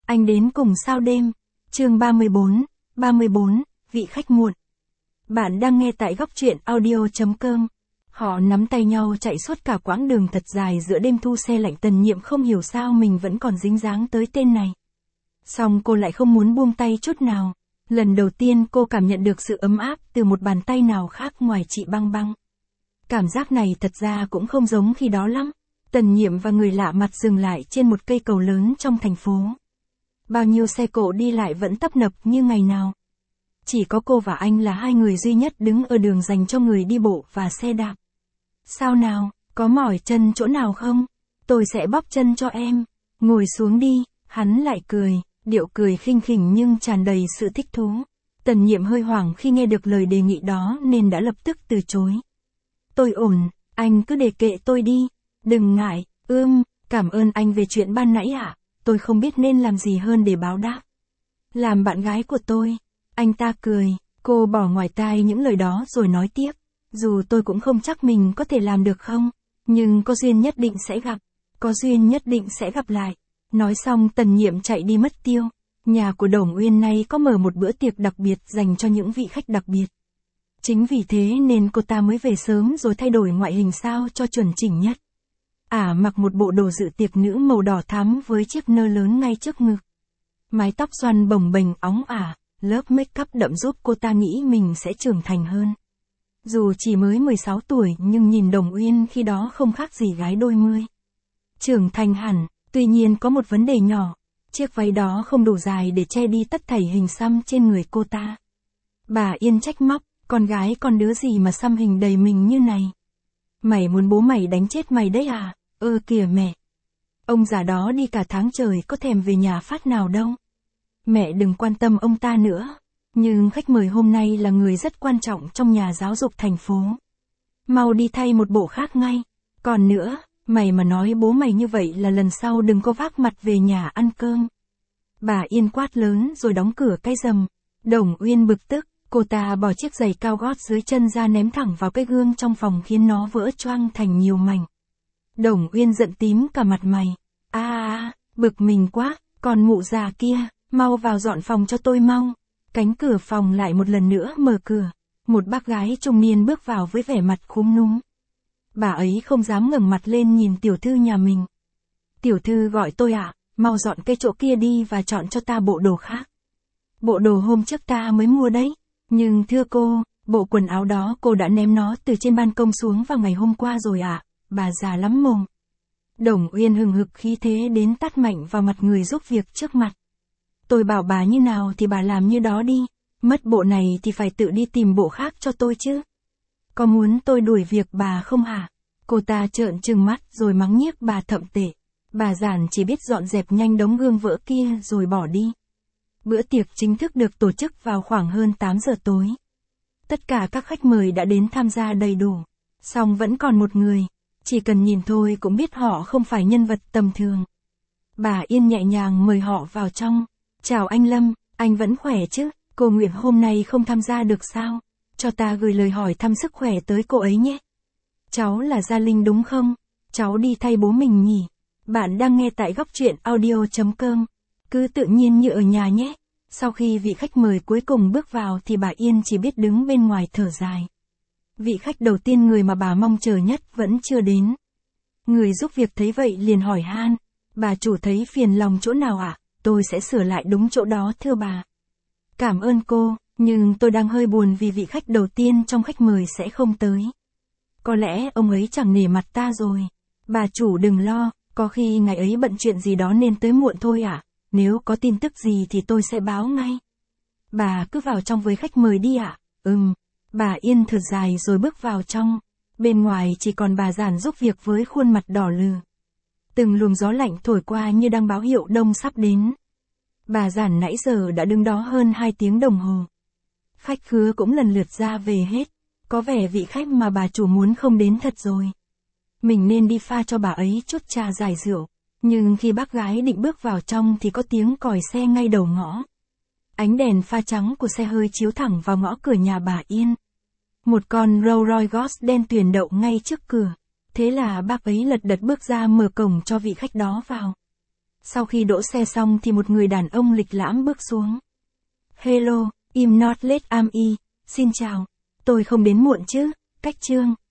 Anh đến cùng sao đêm. Chương 34, vị khách muộn. Bạn đang nghe tại góc truyện audio.com. Họ nắm tay nhau chạy suốt cả quãng đường thật dài giữa đêm thu se lạnh. Tần Nhiệm không hiểu sao mình vẫn còn dính dáng tới tên này. Song cô lại không muốn buông tay chút nào. Lần đầu tiên cô cảm nhận được sự ấm áp từ một bàn tay nào khác ngoài chị Băng Băng. Cảm giác này thật ra cũng không giống khi đó lắm. Tần Nhiệm và người lạ mặt dừng lại trên một cây cầu lớn trong thành phố. Bao nhiêu xe cộ đi lại vẫn tấp nập như ngày nào. Chỉ có cô và anh là hai người duy nhất đứng ở đường dành cho người đi bộ và xe đạp. Sao nào, có mỏi chân chỗ nào không? Tôi sẽ bóp chân cho em. Ngồi xuống đi, hắn lại cười, điệu cười khinh khỉnh nhưng tràn đầy sự thích thú. Tần Nhiệm hơi hoảng khi nghe được lời đề nghị đó nên đã lập tức từ chối. Tôi ổn, anh cứ để kệ tôi đi. Đừng ngại, cảm ơn anh về chuyện ban nãy ạ. Tôi không biết nên làm gì hơn để báo đáp. Làm bạn gái của tôi. Anh ta cười, cô bỏ ngoài tai những lời đó rồi nói tiếp. Dù tôi cũng không chắc mình có thể làm được không, nhưng có duyên nhất định sẽ gặp. Có duyên nhất định sẽ gặp lại. Nói xong Tần Nhiệm chạy đi mất tiêu. Nhà của Đồng Uyên nay có mở một bữa tiệc đặc biệt dành cho những vị khách đặc biệt. Chính vì thế nên cô ta mới về sớm rồi thay đổi ngoại hình sao cho chuẩn chỉnh nhất. Mặc một bộ đồ dự tiệc nữ màu đỏ thắm với chiếc nơ lớn ngay trước ngực. Mái tóc xoăn bồng bềnh óng ả, lớp make up đậm giúp cô ta nghĩ mình sẽ trưởng thành hơn. Dù chỉ mới 16 tuổi nhưng nhìn Đồng Uyên khi đó không khác gì gái đôi mươi. Trưởng thành hẳn, tuy nhiên có một vấn đề nhỏ. Chiếc váy đó không đủ dài để che đi tất thảy hình xăm trên người cô ta. Bà Yên trách móc, con gái con đứa gì mà xăm hình đầy mình như này. Mày muốn bố mày đánh chết mày đấy à? Kìa mẹ. Ông già đó đi cả tháng trời có thèm về nhà phát nào đâu. Mẹ đừng quan tâm ông ta nữa. Nhưng khách mời hôm nay là người rất quan trọng trong nhà giáo dục thành phố. Mau đi thay một bộ khác ngay. Còn nữa, mày mà nói bố mày như vậy là lần sau đừng có vác mặt về nhà ăn cơm. Bà Yên quát lớn rồi đóng cửa cái rầm. Đồng Uyên bực tức, cô ta bỏ chiếc giày cao gót dưới chân ra ném thẳng vào cái gương trong phòng khiến nó vỡ choang thành nhiều mảnh. Đồng Uyên giận tím cả mặt mày. Bực mình quá, còn mụ già kia, mau vào dọn phòng cho tôi mau. Cánh cửa phòng lại một lần nữa mở cửa. Một bác gái trung niên bước vào với vẻ mặt khúm núm. Bà ấy không dám ngẩng mặt lên nhìn tiểu thư nhà mình. Tiểu thư gọi tôi ạ, mau dọn cái chỗ kia đi và chọn cho ta bộ đồ khác. Bộ đồ hôm trước ta mới mua đấy. Nhưng thưa cô, bộ quần áo đó cô đã ném nó từ trên ban công xuống vào ngày hôm qua rồi ạ. Bà già lắm mồm. Đồng Uyên hừng hực khí thế đến tát mạnh vào mặt người giúp việc trước mặt. Tôi bảo bà như nào thì bà làm như đó đi. Mất bộ này thì phải tự đi tìm bộ khác cho tôi chứ. Có muốn tôi đuổi việc bà không hả? Cô ta trợn trừng mắt rồi mắng nhiếc bà thậm tệ. Bà giản chỉ biết dọn dẹp nhanh đống gương vỡ kia rồi bỏ đi. Bữa tiệc chính thức được tổ chức vào khoảng hơn 8 giờ tối. Tất cả các khách mời đã đến tham gia đầy đủ. Song vẫn còn một người. Chỉ cần nhìn thôi cũng biết họ không phải nhân vật tầm thường. Bà Yên nhẹ nhàng mời họ vào trong. Chào anh Lâm, anh vẫn khỏe chứ? Cô Nguyệt hôm nay không tham gia được sao? Cho ta gửi lời hỏi thăm sức khỏe tới cô ấy nhé. Cháu là Gia Linh đúng không? Cháu đi thay bố mình nhỉ? Bạn đang nghe tại góc truyện audio.com. Cứ tự nhiên như ở nhà nhé. Sau khi vị khách mời cuối cùng bước vào thì bà Yên chỉ biết đứng bên ngoài thở dài. Vị khách đầu tiên người mà bà mong chờ nhất vẫn chưa đến. Người giúp việc thấy vậy liền hỏi han. Bà chủ thấy phiền lòng chỗ nào ạ? Tôi sẽ sửa lại đúng chỗ đó thưa bà. Cảm ơn cô, nhưng tôi đang hơi buồn vì vị khách đầu tiên trong khách mời sẽ không tới. Có lẽ ông ấy chẳng nể mặt ta rồi. Bà chủ đừng lo, có khi ngày ấy bận chuyện gì đó nên tới muộn thôi ạ. Nếu có tin tức gì thì tôi sẽ báo ngay. Bà cứ vào trong với khách mời đi ạ. Bà Yên thở dài rồi bước vào trong. Bên ngoài chỉ còn bà giản giúp việc với khuôn mặt đỏ lừ. Từng luồng gió lạnh thổi qua như đang báo hiệu đông sắp đến. Bà giản nãy giờ đã đứng đó hơn 2 tiếng đồng hồ. Khách khứa cũng lần lượt ra về hết. Có vẻ vị khách mà bà chủ muốn không đến thật rồi. Mình nên đi pha cho bà ấy chút trà giải rượu. Nhưng khi bác gái định bước vào trong thì có tiếng còi xe ngay đầu ngõ. Ánh đèn pha trắng của xe hơi chiếu thẳng vào ngõ cửa nhà bà Yên. Một con Rolls Royce Ghost đen tuyền đậu ngay trước cửa. Thế là bác ấy lật đật bước ra mở cổng cho vị khách đó vào. Sau khi đỗ xe xong thì một người đàn ông lịch lãm bước xuống. Hello, I'm not late I'm. Xin chào. Tôi không đến muộn chứ, Cách Trương.